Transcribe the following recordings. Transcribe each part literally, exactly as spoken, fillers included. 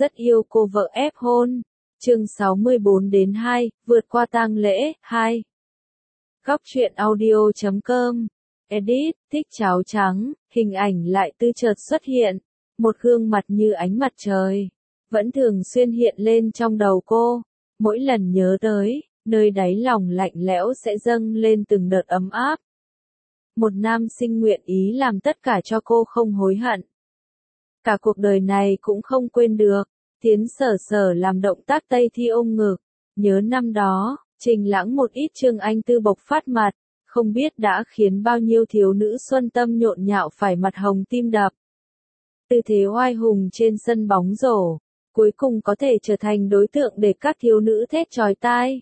rất yêu cô vợ ép hôn. Chương sáu mươi bốn đến hai, vượt qua tang lễ, hai. Góc truyện audio chấm com. Edit, thích cháo trắng, hình ảnh lại tư chợt xuất hiện. Một gương mặt như ánh mặt trời. Vẫn thường xuyên hiện lên trong đầu cô. Mỗi lần nhớ tới, nơi đáy lòng lạnh lẽo sẽ dâng lên từng đợt ấm áp. Một nam sinh nguyện ý làm tất cả cho cô không hối hận. Cả cuộc đời này cũng không quên được. Thiến Sở Sở làm động tác tây thi ôm ngực. Nhớ năm đó, Trình Lãng một ít Trương Anh Tư bộc phát mặt, không biết đã khiến bao nhiêu thiếu nữ xuân tâm nhộn nhạo phải mặt hồng tim đập. Tư thế oai hùng trên sân bóng rổ, cuối cùng có thể trở thành đối tượng để các thiếu nữ thét chói tai.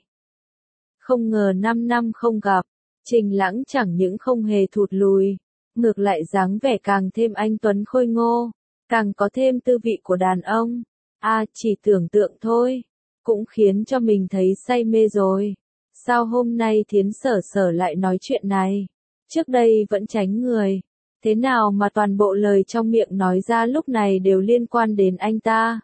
Không ngờ năm năm không gặp, Trình Lãng chẳng những không hề thụt lùi, ngược lại dáng vẻ càng thêm anh tuấn khôi ngô, càng có thêm tư vị của đàn ông. A, à, chỉ tưởng tượng thôi, cũng khiến cho mình thấy say mê rồi. Sao hôm nay Thiến Sở Sở lại nói chuyện này? Trước đây vẫn tránh người. Thế nào mà toàn bộ lời trong miệng nói ra lúc này đều liên quan đến anh ta?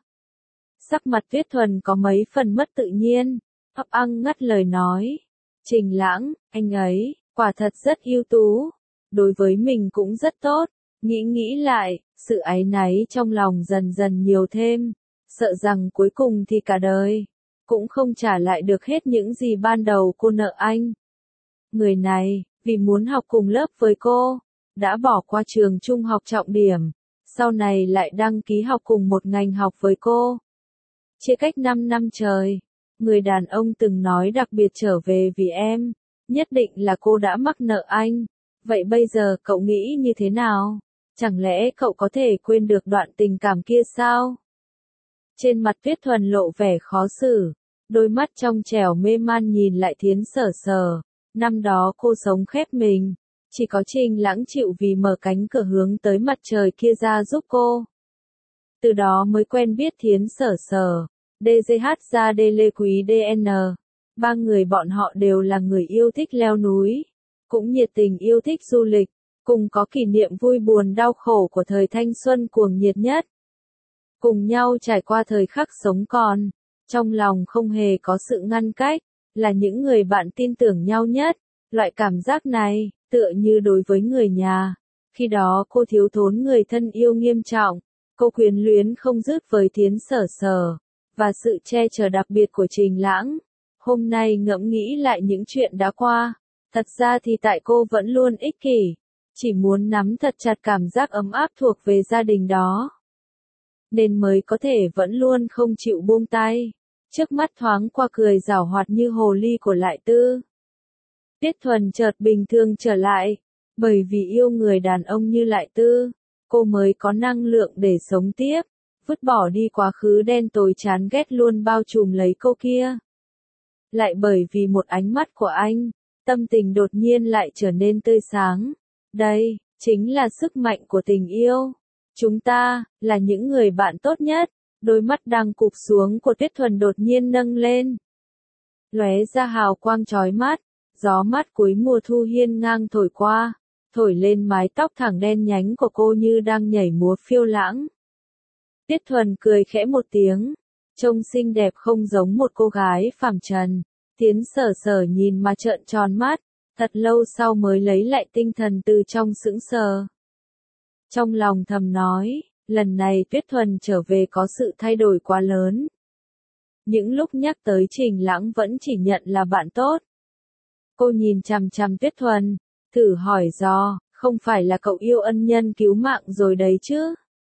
Sắc mặt Tuyết Thuần có mấy phần mất tự nhiên, ấp ăng ngắt lời nói. Trình Lãng, anh ấy, quả thật rất ưu tú. Đối với mình cũng rất tốt. Nghĩ nghĩ lại, sự áy náy trong lòng dần dần nhiều thêm. Sợ rằng cuối cùng thì cả đời, cũng không trả lại được hết những gì ban đầu cô nợ anh. Người này, vì muốn học cùng lớp với cô, đã bỏ qua trường trung học trọng điểm, sau này lại đăng ký học cùng một ngành học với cô. Chia cách năm năm trời, người đàn ông từng nói đặc biệt trở về vì em, nhất định là cô đã mắc nợ anh. Vậy bây giờ cậu nghĩ như thế nào? Chẳng lẽ cậu có thể quên được đoạn tình cảm kia sao? Trên mặt Tuyết Thuần lộ vẻ khó xử, đôi mắt trong trẻo mê man nhìn lại Thiến Sở Sở. Năm đó cô sống khép mình, chỉ có Trình Lãng chịu vì mở cánh cửa hướng tới mặt trời kia ra giúp cô. Từ đó mới quen biết Thiến Sở Sở, đê giê hát ra đê Lê Quý đê en. Ba người bọn họ đều là người yêu thích leo núi, cũng nhiệt tình yêu thích du lịch, cùng có kỷ niệm vui buồn đau khổ của thời thanh xuân cuồng nhiệt nhất. Cùng nhau trải qua thời khắc sống còn, trong lòng không hề có sự ngăn cách, là những người bạn tin tưởng nhau nhất. Loại cảm giác này, tựa như đối với người nhà. Khi đó cô thiếu thốn người thân yêu nghiêm trọng, cô quyến luyến không dứt với Thiến Sở Sở, và sự che chở đặc biệt của Trình Lãng. Hôm nay ngẫm nghĩ lại những chuyện đã qua, thật ra thì tại cô vẫn luôn ích kỷ, chỉ muốn nắm thật chặt cảm giác ấm áp thuộc về gia đình đó. Nên mới có thể vẫn luôn không chịu buông tay. Trước mắt thoáng qua cười giảo hoạt như hồ ly của Lại Tư. Tuyết Thuần chợt bình thường trở lại, bởi vì yêu người đàn ông như Lại Tư, cô mới có năng lượng để sống tiếp, vứt bỏ đi quá khứ đen tối chán ghét luôn bao trùm lấy cô kia. Lại bởi vì một ánh mắt của anh, tâm tình đột nhiên lại trở nên tươi sáng. Đây, chính là sức mạnh của tình yêu. Chúng ta, là những người bạn tốt nhất. Đôi mắt đang cụp xuống của Tuyết Thuần đột nhiên nâng lên. Lóe ra hào quang chói mắt, gió mát cuối mùa thu hiên ngang thổi qua, thổi lên mái tóc thẳng đen nhánh của cô như đang nhảy múa phiêu lãng. Tuyết Thuần cười khẽ một tiếng, trông xinh đẹp không giống một cô gái phàm trần. Thiến Sở Sở nhìn mà trợn tròn mắt, thật lâu sau mới lấy lại tinh thần từ trong sững sờ. Trong lòng thầm nói, lần này Tuyết Thuần trở về có sự thay đổi quá lớn. Những lúc nhắc tới Trình Lãng vẫn chỉ nhận là bạn tốt. Cô nhìn chằm chằm Tuyết Thuần, thử hỏi dò, không phải là cậu yêu ân nhân cứu mạng rồi đấy chứ?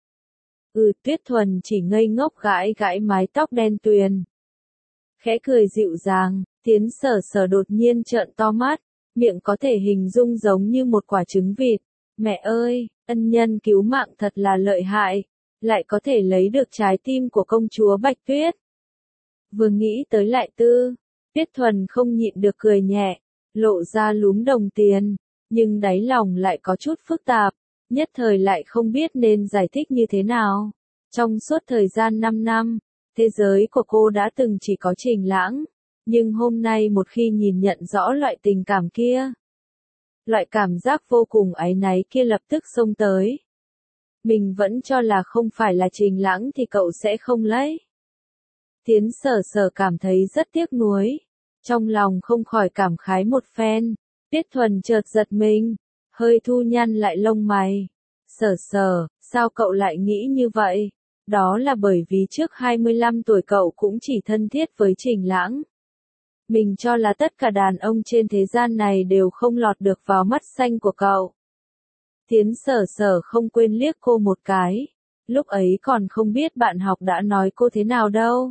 Ừ, Tuyết Thuần chỉ ngây ngốc gãi gãi mái tóc đen tuyền. Khẽ cười dịu dàng, Thiến Sở Sở đột nhiên trợn to mắt, miệng có thể hình dung giống như một quả trứng vịt. Mẹ ơi, ân nhân cứu mạng thật là lợi hại, lại có thể lấy được trái tim của công chúa Bạch Tuyết. Vừa nghĩ tới Lại Tư, Tuyết Thuần không nhịn được cười nhẹ, lộ ra lúm đồng tiền, nhưng đáy lòng lại có chút phức tạp, nhất thời lại không biết nên giải thích như thế nào. Trong suốt thời gian năm năm, thế giới của cô đã từng chỉ có Trình Lãng, nhưng hôm nay một khi nhìn nhận rõ loại tình cảm kia, loại cảm giác vô cùng áy náy kia lập tức xông tới. Mình vẫn cho là không phải là Trình Lãng thì cậu sẽ không lấy. Tiến Sở Sở cảm thấy rất tiếc nuối. Trong lòng không khỏi cảm khái một phen. Tiết Thuần chợt giật mình, hơi thu nhăn lại lông mày. Sở Sở, sao cậu lại nghĩ như vậy? Đó là bởi vì trước hai mươi lăm tuổi cậu cũng chỉ thân thiết với Trình Lãng. Mình cho là tất cả đàn ông trên thế gian này đều không lọt được vào mắt xanh của cậu. Tiến Sở Sở không quên liếc cô một cái. Lúc ấy còn không biết bạn học đã nói cô thế nào đâu.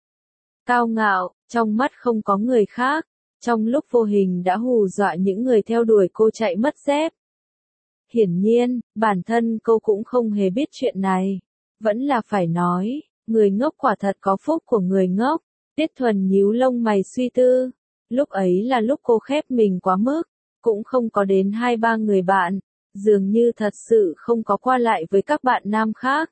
Cao ngạo, trong mắt không có người khác. Trong lúc vô hình đã hù dọa những người theo đuổi cô chạy mất dép. Hiển nhiên, bản thân cô cũng không hề biết chuyện này. Vẫn là phải nói, người ngốc quả thật có phúc của người ngốc. Tiết Thuần nhíu lông mày suy tư. Lúc ấy là lúc cô khép mình quá mức, cũng không có đến hai ba người bạn, dường như thật sự không có qua lại với các bạn nam khác.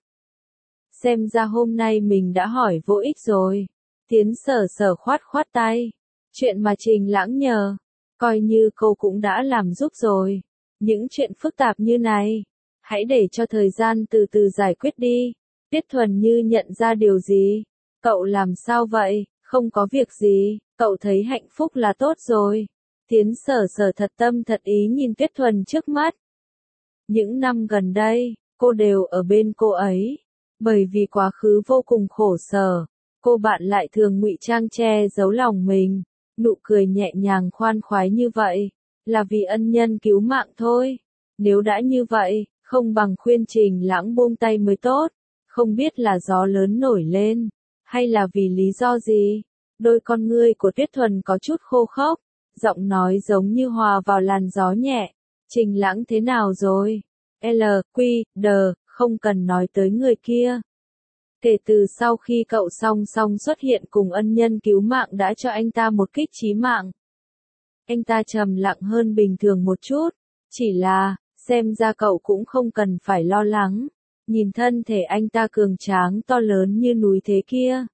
Xem ra hôm nay mình đã hỏi vô ích rồi. Tiến Sở Sở khoát khoát tay. Chuyện mà Trình Lãng nhờ, coi như cô cũng đã làm giúp rồi. Những chuyện phức tạp như này, hãy để cho thời gian từ từ giải quyết đi. Tiết Thuần như nhận ra điều gì. Cậu làm sao vậy? Không có việc gì, cậu thấy hạnh phúc là tốt rồi. Tiến Sở Sở thật tâm thật ý nhìn Tiết Thuần trước mắt. Những năm gần đây, cô đều ở bên cô ấy. Bởi vì quá khứ vô cùng khổ sở, cô bạn lại thường ngụy trang che giấu lòng mình. Nụ cười nhẹ nhàng khoan khoái như vậy, là vì ân nhân cứu mạng thôi. Nếu đã như vậy, không bằng khuyên Trình Lãng buông tay mới tốt. Không biết là gió lớn nổi lên, hay là vì lý do gì? Đôi con ngươi của Tiết Thuần có chút khô khốc, giọng nói giống như hòa vào làn gió nhẹ. Trình Lãng thế nào rồi? L, Q, D, không cần nói tới người kia. Kể từ sau khi cậu song song xuất hiện cùng ân nhân cứu mạng đã cho anh ta một kích chí mạng. Anh ta trầm lặng hơn bình thường một chút, chỉ là, xem ra cậu cũng không cần phải lo lắng. Nhìn thân thể anh ta cường tráng to lớn như núi thế kia.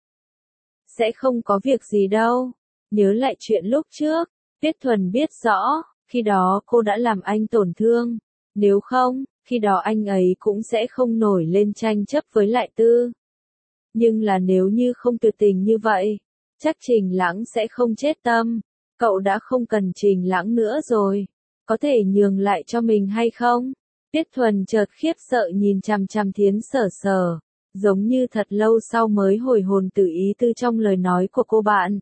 Sẽ không có việc gì đâu. Nhớ lại chuyện lúc trước, Tiết Thuần biết rõ, khi đó cô đã làm anh tổn thương. Nếu không, khi đó anh ấy cũng sẽ không nổi lên tranh chấp với Lại Tư. Nhưng là nếu như không tuyệt tình như vậy, chắc Trình Lãng sẽ không chết tâm. Cậu đã không cần Trình Lãng nữa rồi. Có thể nhường lại cho mình hay không? Tiết Thuần chợt khiếp sợ nhìn chằm chằm Tiến Sở Sở, giống như thật lâu sau mới hồi hồn từ ý tư trong lời nói của cô bạn.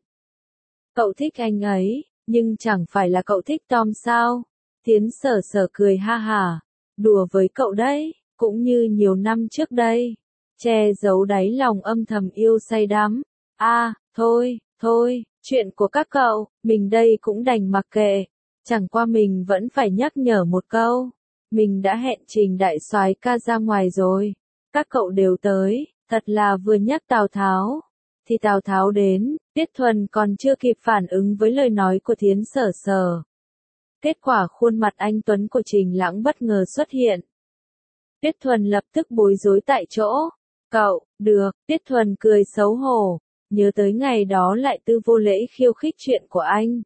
Cậu thích anh ấy, nhưng chẳng phải là cậu thích Tom sao? Tiến Sở Sở cười ha hả, đùa với cậu đấy, cũng như nhiều năm trước đây, che giấu đáy lòng âm thầm yêu say đắm. A, à, thôi, thôi, chuyện của các cậu, mình đây cũng đành mặc kệ, chẳng qua mình vẫn phải nhắc nhở một câu. Mình đã hẹn Trình đại soái ca ra ngoài rồi. Các cậu đều tới, thật là vừa nhắc Tào Tháo. Thì Tào Tháo đến, Tiết Thuần còn chưa kịp phản ứng với lời nói của Tiến Sở Sở. Kết quả khuôn mặt anh Tuấn của Trình Lãng bất ngờ xuất hiện. Tiết Thuần lập tức bối rối tại chỗ. Cậu, được, Tiết Thuần cười xấu hổ. Nhớ tới ngày đó Lại Tư vô lễ khiêu khích chuyện của anh.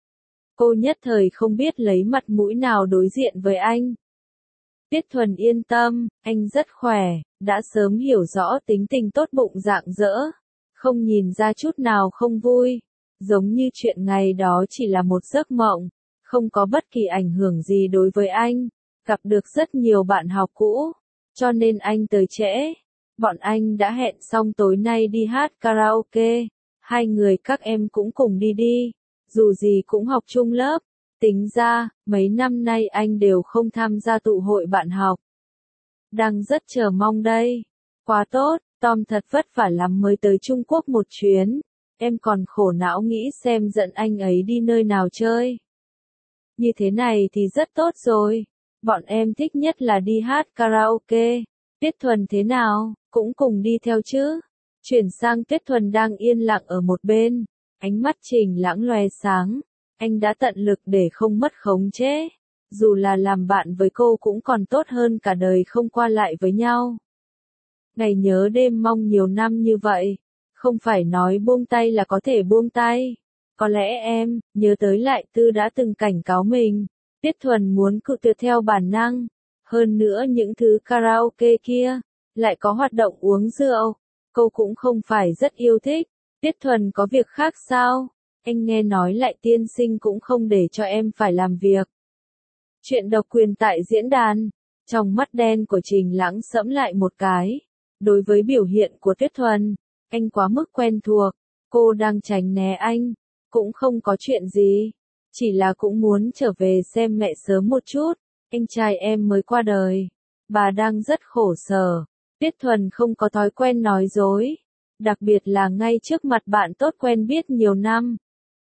Cô nhất thời không biết lấy mặt mũi nào đối diện với anh. Tiết Thuần yên tâm, anh rất khỏe, đã sớm hiểu rõ tính tình tốt bụng rạng rỡ, không nhìn ra chút nào không vui, giống như chuyện ngày đó chỉ là một giấc mộng, không có bất kỳ ảnh hưởng gì đối với anh, gặp được rất nhiều bạn học cũ, cho nên anh tới trễ. Bọn anh đã hẹn xong tối nay đi hát karaoke, hai người các em cũng cùng đi đi, dù gì cũng học chung lớp. Tính ra, mấy năm nay anh đều không tham gia tụ hội bạn học. Đang rất chờ mong đây. Quá tốt, Tom thật vất vả lắm mới tới Trung Quốc một chuyến. Em còn khổ não nghĩ xem dẫn anh ấy đi nơi nào chơi. Như thế này thì rất tốt rồi. Bọn em thích nhất là đi hát karaoke. Tiết Thuần thế nào, cũng cùng đi theo chứ. Chuyển sang Tiết Thuần đang yên lặng ở một bên. Ánh mắt Trình Lãng lóe sáng. Anh đã tận lực để không mất khống chế. Dù là làm bạn với cô cũng còn tốt hơn cả đời không qua lại với nhau. Ngày nhớ đêm mong nhiều năm như vậy. Không phải nói buông tay là có thể buông tay. Có lẽ em, nhớ tới Lại Tư đã từng cảnh cáo mình. Tiết Thuần muốn cự tuyệt theo bản năng. Hơn nữa những thứ karaoke kia, lại có hoạt động uống rượu, cô cũng không phải rất yêu thích. Tiết Thuần có việc khác sao? Anh nghe nói lại tiên sinh cũng không để cho em phải làm việc. Chuyện độc quyền tại diễn đàn. Trong mắt đen của Trình Lãng sẫm lại một cái. Đối với biểu hiện của Tiết Thuần, anh quá mức quen thuộc. Cô đang tránh né anh. Cũng không có chuyện gì. Chỉ là cũng muốn trở về xem mẹ sớm một chút. Anh trai em mới qua đời. Bà đang rất khổ sở. Tiết Thuần không có thói quen nói dối. Đặc biệt là ngay trước mặt bạn tốt quen biết nhiều năm.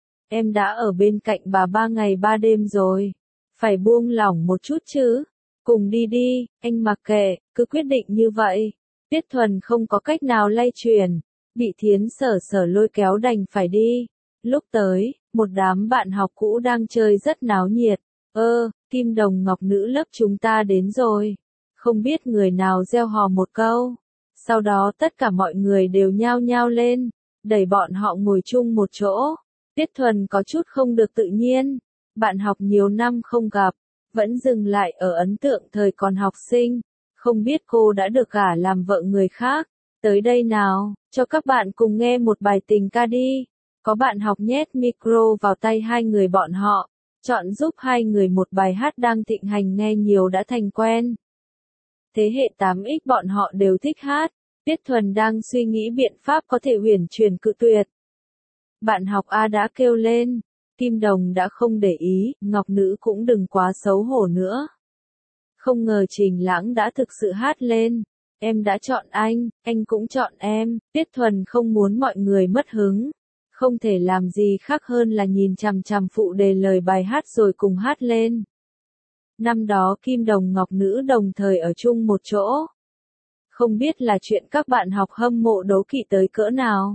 Em đã ở bên cạnh bà ba ngày ba đêm rồi. Phải buông lỏng một chút chứ. Cùng đi đi, anh mặc kệ, cứ quyết định như vậy. Tiết Thuần không có cách nào lay chuyển. Bị Thiến Sở Sở lôi kéo đành phải đi. Lúc tới, một đám bạn học cũ đang chơi rất náo nhiệt. Ơ, Kim Đồng Ngọc nữ lớp chúng ta đến rồi. Không biết người nào reo hò một câu. Sau đó tất cả mọi người đều nhao nhao lên, đẩy bọn họ ngồi chung một chỗ. Tiết Thuần có chút không được tự nhiên. Bạn học nhiều năm không gặp, vẫn dừng lại ở ấn tượng thời còn học sinh. Không biết cô đã được gả làm vợ người khác. Tới đây nào, cho các bạn cùng nghe một bài tình ca đi. Có bạn học nhét micro vào tay hai người bọn họ, chọn giúp hai người một bài hát đang thịnh hành nghe nhiều đã thành quen. Thế hệ tám x bọn họ đều thích hát. Tiết Thuần đang suy nghĩ biện pháp có thể huyền truyền cự tuyệt. Bạn học A đã kêu lên. Kim Đồng đã không để ý, Ngọc nữ cũng đừng quá xấu hổ nữa. Không ngờ Trình Lãng đã thực sự hát lên. Em đã chọn anh, anh cũng chọn em. Tiết Thuần không muốn mọi người mất hứng. Không thể làm gì khác hơn là nhìn chằm chằm phụ đề lời bài hát rồi cùng hát lên. Năm đó Kim Đồng Ngọc nữ đồng thời ở chung một chỗ. Không biết là chuyện các bạn học hâm mộ đố kỵ tới cỡ nào.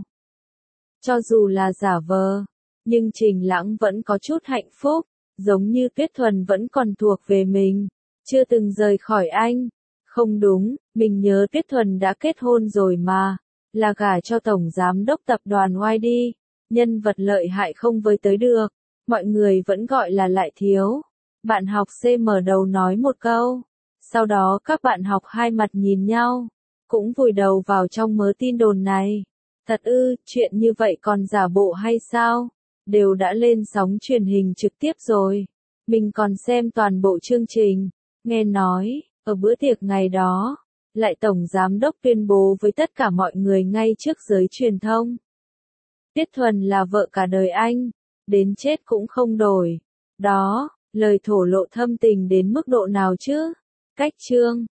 Cho dù là giả vờ, nhưng Trình Lãng vẫn có chút hạnh phúc, giống như Tiết Thuần vẫn còn thuộc về mình, chưa từng rời khỏi anh. Không đúng, mình nhớ Tiết Thuần đã kết hôn rồi mà, là gả cho Tổng Giám đốc tập đoàn Y D, nhân vật lợi hại không với tới được, mọi người vẫn gọi là lại thiếu. Bạn học C mở đầu nói một câu, sau đó các bạn học hai mặt nhìn nhau, cũng vùi đầu vào trong mớ tin đồn này. Thật ư, chuyện như vậy còn giả bộ hay sao? Đều đã lên sóng truyền hình trực tiếp rồi. Mình còn xem toàn bộ chương trình. Nghe nói, ở bữa tiệc ngày đó, lại Tổng Giám đốc tuyên bố với tất cả mọi người ngay trước giới truyền thông. Tiết Thuần là vợ cả đời anh, đến chết cũng không đổi. Đó, lời thổ lộ thâm tình đến mức độ nào chứ? Cách chương